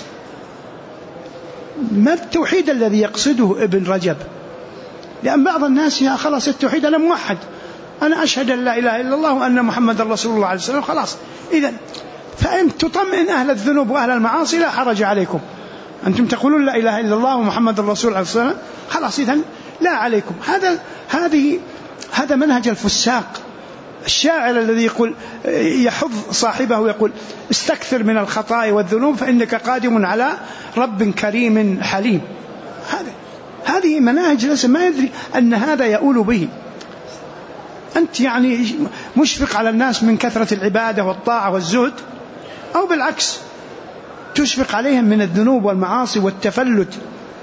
A: ما التوحيد الذي يقصده ابن رجب؟ لأن بعض الناس يا خلاص التوحيد أنا موحد، أنا أشهد أن لا إله إلا الله وأن محمد رسول الله عليه وسلم، خلاص إذن فأنت تطمئن أهل الذنوب وأهل المعاصي لا حرج عليكم، أنتم تقولون لا إله إلا الله ومحمد رسول الله عليه وسلم، خلاص إذن لا عليكم. هذا منهج الفساق. الشاعر الذي يقول يحض صاحبه يقول استكثر من الخطايا والذنوب فإنك قادم على رب كريم حليم. هذه مناهج لسه ما يدري أن هذا يؤول به. أنت يعني مشفق على الناس من كثرة العبادة والطاعة والزهد، أو بالعكس تشفق عليهم من الذنوب والمعاصي والتفلت.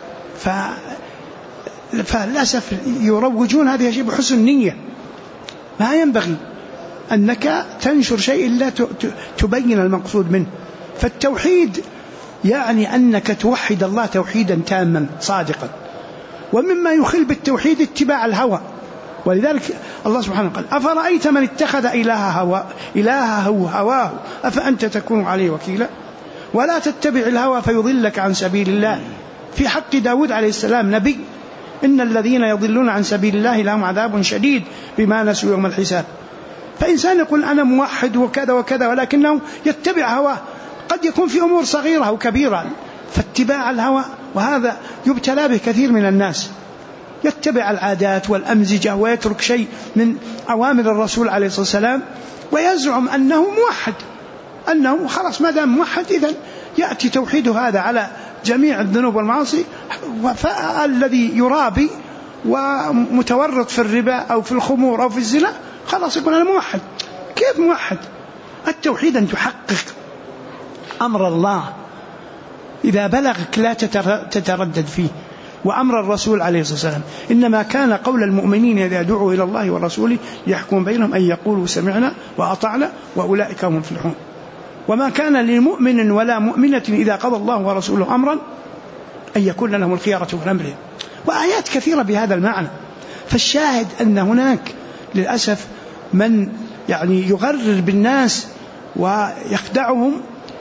A: فللأسف يروجون هذه الشيء بحسن نية. ما ينبغي أنك تنشر شيء إلا تبين المقصود منه. فالتوحيد يعني أنك توحد الله توحيدا تاما صادقا. ومما يخل بالتوحيد اتباع الهوى، ولذلك الله سبحانه قال أفرأيت من اتخذ إلهه هواه أفأنت تكون عليه وكيلا ولا تتبع الهوى فيضلك عن سبيل الله. في حق داود عليه السلام نبي إن الذين يضلون عن سبيل الله لهم عذاب شديد بما نسوا يوم الحساب. فإنسان يقول أنا موحد وكذا وكذا ولكنه يتبع هواه، قد يكون في أمور صغيرة أو كبيرة، فاتباع الهوى وهذا يبتلى به كثير من الناس، يتبع العادات والأمزجة ويترك شيء من أوامر الرسول عليه الصلاة والسلام ويزعم أنه موحد، أنه خلاص ما دام موحد إذن يأتي توحيده هذا على جميع الذنوب والمعاصي. فالذي يرابي ومتورط في الربا أو في الخمور أو في الزنا خلاص يقول أنا موحد. كيف موحد؟ التوحيد أن تحقق أمر الله إذا بلغك لا تتردد فيه، وأمر الرسول عليه الصلاة والسلام إنما كان قول المؤمنين إذا دعوا إلى الله ورسوله يحكم بينهم أن يقولوا سمعنا وأطعنا وأولئك هم المفلحون. وما كان لمؤمن ولا مؤمنة إذا قضى الله ورسوله أمرا أن يكون لهم الخيارة من أمرهم. وآيات كثيرة بهذا المعنى. فالشاهد أن هناك للأسف من يعني يغرر بالناس ويخدعهم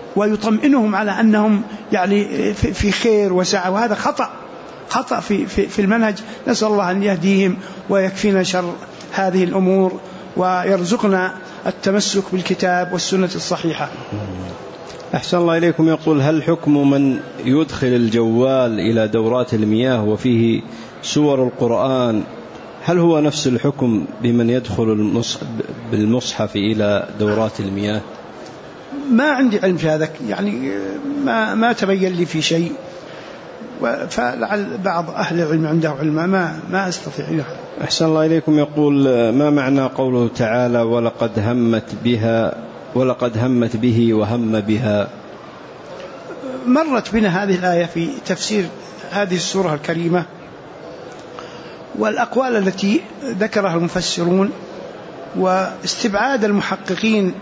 A: ويطمئنهم على أنهم يعني في خير وسعة، وهذا خطأ في المنهج. نسأل الله أن يهديهم ويكفينا شر هذه الأمور ويرزقنا التمسك بالكتاب والسنة الصحيحة.
B: أحسن الله إليكم. يقول: هل حكم من يدخل الجوال إلى دورات المياه وفيه سور القرآن، هل هو نفس الحكم بمن يدخل بالمصحف إلى دورات المياه؟
A: ما عندي علم في هذا، يعني ما تبين لي في شيء، فلعل بعض أهل العلم عنده علم ما أستطيع.
B: أحسن الله إليكم. يقول: ما معنى قوله تعالى: ولقد همت به وهم بها؟
A: مرت بنا هذه الآية في تفسير هذه السورة الكريمة، والأقوال التي ذكرها المفسرون واستبعاد المحققين.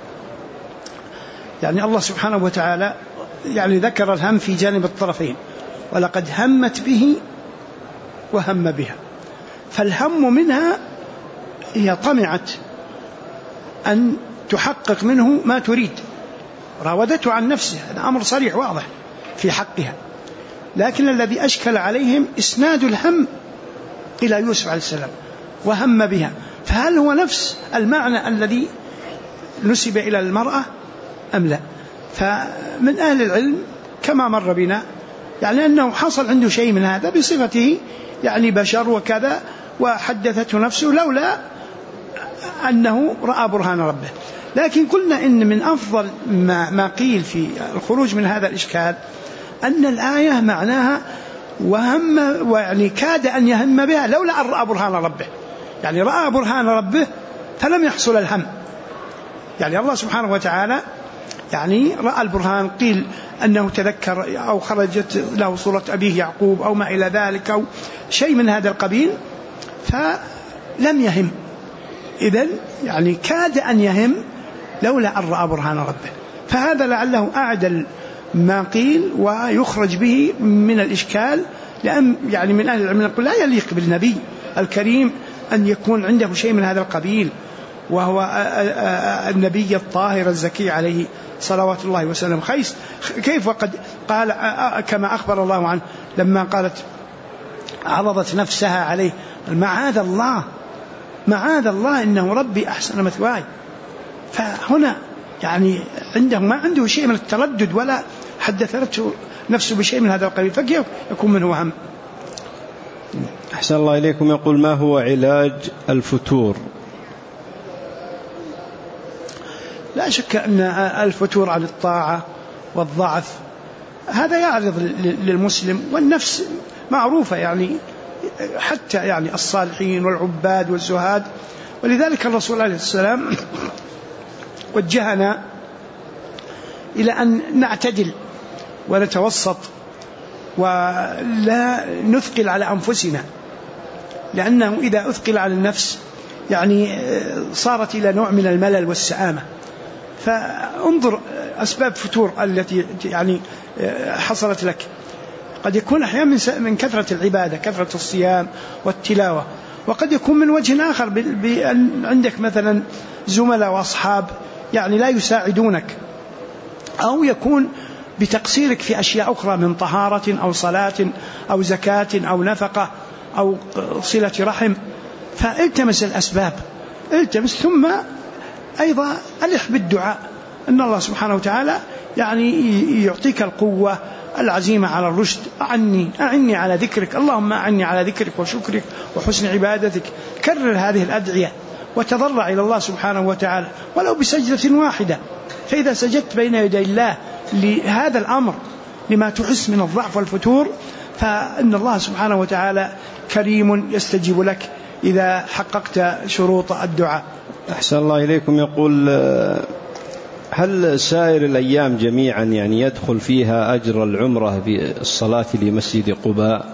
A: يعني الله سبحانه وتعالى يعني ذكر الهم في جانب الطرفين، ولقد همت به وهم بها، فالهم منها هي طمعت أن تحقق منه ما تريد، راودته عن نفسه، هذا أمر صريح واضح في حقها. لكن الذي أشكل عليهم إسناد الهم إلى يوسف عليه السلام وهم بها، فهل هو نفس المعنى الذي نسب إلى المرأة أم لا؟ فمن أهل العلم كما مر بنا يعني أنه حصل عنده شيء من هذا بصفته يعني بشر وكذا، وحدثته نفسه لولا أنه رأى برهان ربه. لكن قلنا إن من أفضل ما قيل في الخروج من هذا الإشكال أن الآية معناها وهم، ويعني كاد أن يهم بها لولا أن رأى برهان ربه، يعني رأى برهان ربه فلم يحصل الهم. يعني الله سبحانه وتعالى يعني رأى البرهان، قيل أنه تذكر أو خرجت له صورة أبيه يعقوب أو ما إلى ذلك أو شيء من هذا القبيل، فلم يهم. إذن يعني كاد أن يهم لولا أن رأى برهان ربه، فهذا لعله أعدل ما قيل ويخرج به من الإشكال. لأن يعني من أهل العلم يقول لا يليق بالنبي الكريم أن يكون عنده شيء من هذا القبيل، وهو النبي الطاهر الزكي عليه صلوات الله وسلم. كيف وقد قال كما أخبر الله عنه لما قالت عرضت نفسها عليه: معاذ الله إنه ربي أحسن مثواي. فهنا يعني ما عنده شيء من التردد ولا حدثته نفسه بشيء من هذا القبيل، فكيف يكون منه وهم؟
B: أحسن الله إليكم. يقول: ما هو علاج الفتور؟
A: لا شك أن الفتور عن الطاعة والضعف هذا يعرض للمسلم، والنفس معروفة يعني حتى يعني الصالحين والعباد والزهاد. ولذلك الرسول عليه السلام وجهنا إلى أن نعتدل ونتوسط ولا نثقل على أنفسنا، لأنه إذا أثقل على النفس يعني صارت إلى نوع من الملل والسآمة. فانظر أسباب فتور التي يعني حصلت لك، قد يكون أحيانا من كثرة العبادة، كثرة الصيام والتلاوة، وقد يكون من وجه آخر بأن عندك مثلا زملاء وأصحاب يعني لا يساعدونك، أو يكون بتقصيرك في أشياء أخرى من طهارة أو صلاة أو زكاة أو نفقة أو صلة رحم. فالتمس الأسباب، ثم أيضا ألح بالدعاء أن الله سبحانه وتعالى يعني يعطيك القوة العزيمة على الرشد. أعني على ذكرك، اللهم أعني على ذكرك وشكرك وحسن عبادتك. كرر هذه الأدعية وتضرع إلى الله سبحانه وتعالى ولو بسجدة واحدة. فإذا سجدت بين يدي الله لهذا الأمر لما تحس من الضعف والفتور، فإن الله سبحانه وتعالى كريم يستجيب لك إذا حققت شروط الدعاء.
B: أحسن الله إليكم. يقول: هل سائر الأيام جميعا يعني يدخل فيها أجر العمرة بالصلاة لمسجد قباء؟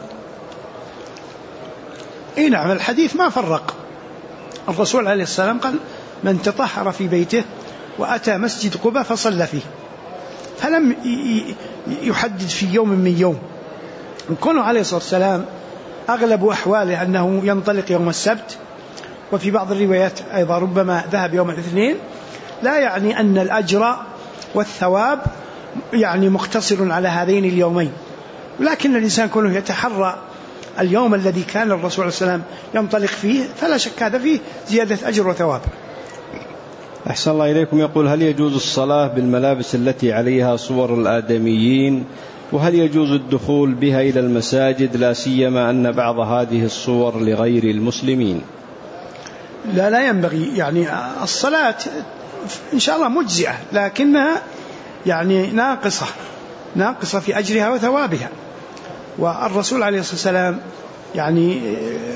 A: نعم، الحديث ما فرق. الرسول عليه السلام قال: من تطهر في بيته وأتى مسجد قباء فصلى فيه، فلم يحدد في يوم من يوم. كونه عليه الصلاة والسلام أغلب أحواله أنه ينطلق يوم السبت، وفي بعض الروايات أيضا ربما ذهب يوم الاثنين، لا يعني أن الأجر والثواب يعني مقتصر على هذين اليومين، لكن الإنسان كله يتحرى اليوم الذي كان الرسول صلى الله عليه وسلم ينطلق فيه، فلا شك هذا فيه زيادة أجر وثواب.
B: أحسن الله إليكم. يقول: هل يجوز الصلاة بالملابس التي عليها صور الآدميين؟ وهل يجوز الدخول بها إلى المساجد، لا سيما أن بعض هذه الصور لغير المسلمين؟
A: لا ينبغي. يعني الصلاة إن شاء الله مجزئة، لكنها يعني ناقصة في أجرها وثوابها. والرسول عليه الصلاة والسلام يعني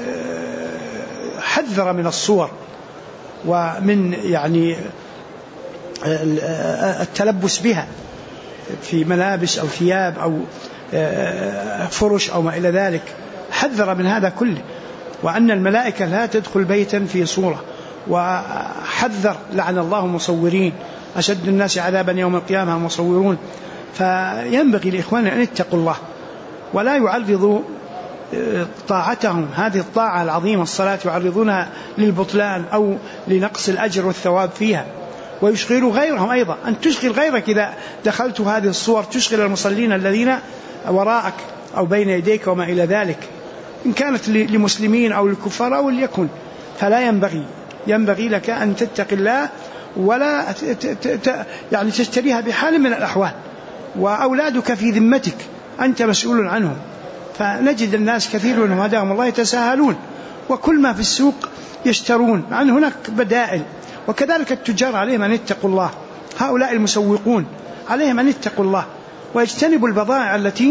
A: حذر من الصور ومن يعني التلبس بها في ملابس أو ثياب أو فرش أو ما إلى ذلك، حذر من هذا كله، وأن الملائكة لا تدخل بيتا في صورة، وحذر لعن الله المصورين، أشد الناس عذابا يوم القيامة المصورون. فينبغي لإخواننا أن يتقوا الله ولا يعرضوا طاعتهم، هذه الطاعة العظيمة الصلاة، يعرضونها للبطلان أو لنقص الأجر والثواب فيها، ويشغلوا غيرهم أيضا. أن تشغل غيرك إذا دخلت هذه الصور، تشغل المصلين الذين وراءك أو بين يديك وما إلى ذلك، إن كانت لمسلمين أو للكفار أو ليكن. فلا ينبغي لك أن تتقي الله ولا يعني تشتريها بحال من الأحوال، وأولادك في ذمتك، أنت مسؤول عنهم. فنجد الناس كثير منهم هداهم الله يتساهلون، وكل ما في السوق يشترون، مع أن هناك بدائل. وكذلك التجار عليهم أن يتقوا الله، هؤلاء المسوقون عليهم أن يتقوا الله ويجتنبوا البضائع التي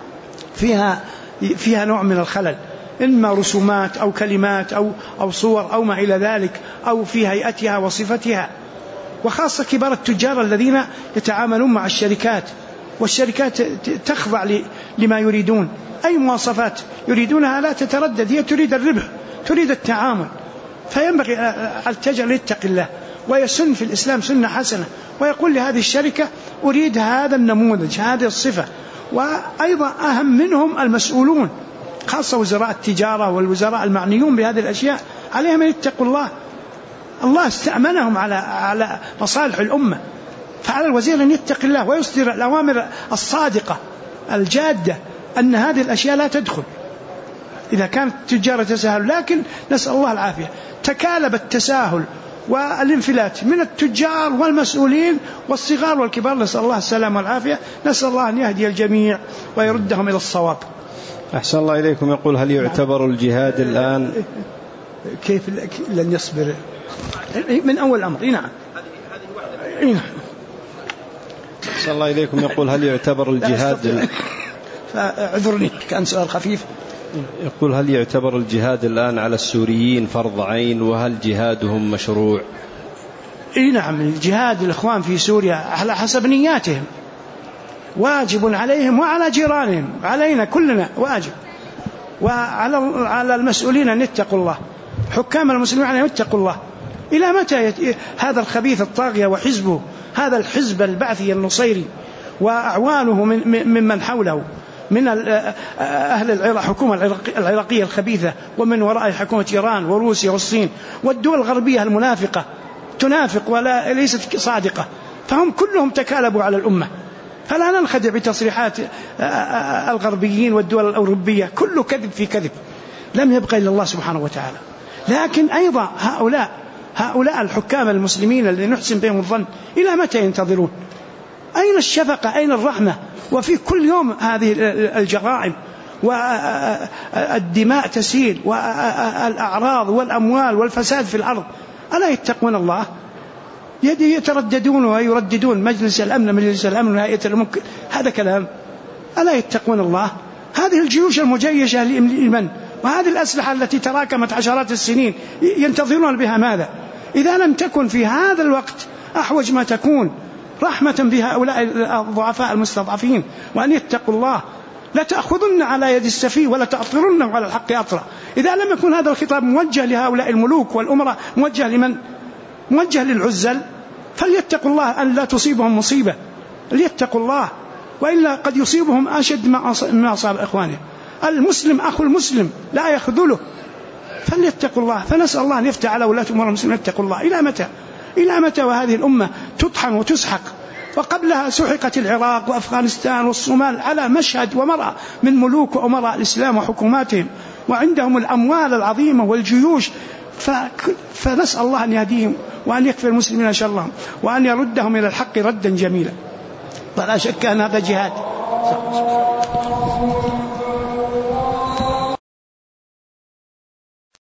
A: فيها نوع من الخلل، إما رسومات أو كلمات أو صور أو ما إلى ذلك، أو في هيئتها وصفتها. وخاصة كبار التجار الذين يتعاملون مع الشركات، والشركات تخضع لما يريدون، أي مواصفات يريدونها لا تتردد، هي تريد الربح، تريد التعامل. فينبغي التجار يتقي الله ويسن في الإسلام سنة حسنة، ويقول لهذه الشركة أريد هذا النموذج، هذه الصفة. وأيضا أهم منهم المسؤولون، خاصة وزراء التجارة والوزراء المعنيون بهذه الأشياء، عليهم أن يتقوا الله. الله استأمنهم على مصالح الأمة، فعلى الوزير أن يتقي الله ويصدر الأوامر الصادقة الجادة أن هذه الأشياء لا تدخل إذا كانت التجارة تساهل. لكن نسأل الله العافية، تكالب التساهل والانفلات من التجار والمسؤولين والصغار والكبار، نسأل الله السلام والعافية. نسأل الله أن يهدي الجميع ويردهم إلى الصواب.
B: أحسن الله إليكم. يقول: هل يعتبر الجهاد الآن
A: كيف لن يصبر من أول الأمر؟ نعم.
B: أحسن الله إليكم. يقول: هل يعتبر الجهاد
A: فاعذرني كان سؤال خفيف.
B: يقول: هل يعتبر الجهاد الآن على السوريين فرض عين، وهل جهادهم مشروع؟
A: نعم، الجهاد الإخوان في سوريا على حسب نياتهم، واجب عليهم وعلى جيرانهم، علينا كلنا واجب، وعلى المسؤولين أن يتقوا الله، حكام المسلمين أن يتقوا الله. إلى متى هذا الخبيث الطاغية وحزبه، هذا الحزب البعثي النصيري وأعوانه ممن حوله من أهل العراق، حكومة العراقية الخبيثة، ومن وراء حكومة إيران وروسيا والصين والدول الغربية المنافقة، تنافق ولا ليست صادقة، فهم كلهم تكالبوا على الأمة. فلا ننخدع بتصريحات الغربيين والدول الأوروبية، كله كذب في كذب، لم يبقى إلا الله سبحانه وتعالى. لكن أيضا هؤلاء الحكام المسلمين الذين نحسن بهم الظن، إلى متى ينتظرون؟ أين الشفقة؟ أين الرحمة؟ وفي كل يوم هذه الجرائم والدماء تسيل والأعراض والأموال والفساد في الأرض. ألا يتقون الله؟ يترددون ويرددون مجلس الأمن وهيئة المنكر، هذا كلام؟ ألا يتقون الله؟ هذه الجيوش المجيشة لمن؟ وهذه الأسلحة التي تراكمت عشرات السنين ينتظرون بها ماذا؟ إذا لم تكن في هذا الوقت أحوج ما تكون رحمة بهؤلاء الضعفاء المستضعفين، وأن يتقوا الله. لا تأخذن على يد السفيه ولا تأطرن على الحق أطرا. إذا لم يكن هذا الخطاب موجه لهؤلاء الملوك والأمراء، موجه لمن؟ موجه للعزل، فليتقوا الله أن لا تصيبهم مصيبة، ليتقوا الله، وإلا قد يصيبهم أشد ما أصاب إخوانه. المسلم أخو المسلم لا يخذله، فليتقوا الله. فنسأل الله أن يفتح على ولاة أمور المسلمين يتقوا الله. إلى متى وهذه الأمة تطحن وتسحق وقبلها سحقت العراق وأفغانستان والصومال على مشهد ومرأة من ملوك وأمراء الإسلام وحكوماتهم، وعندهم الأموال العظيمة والجيوش. فنسأل الله أن يهديهم وأن يكفي المسلمين شرهم وأن يردهم إلى الحق ردا جميلا. فلا شك أن هذا جهاد.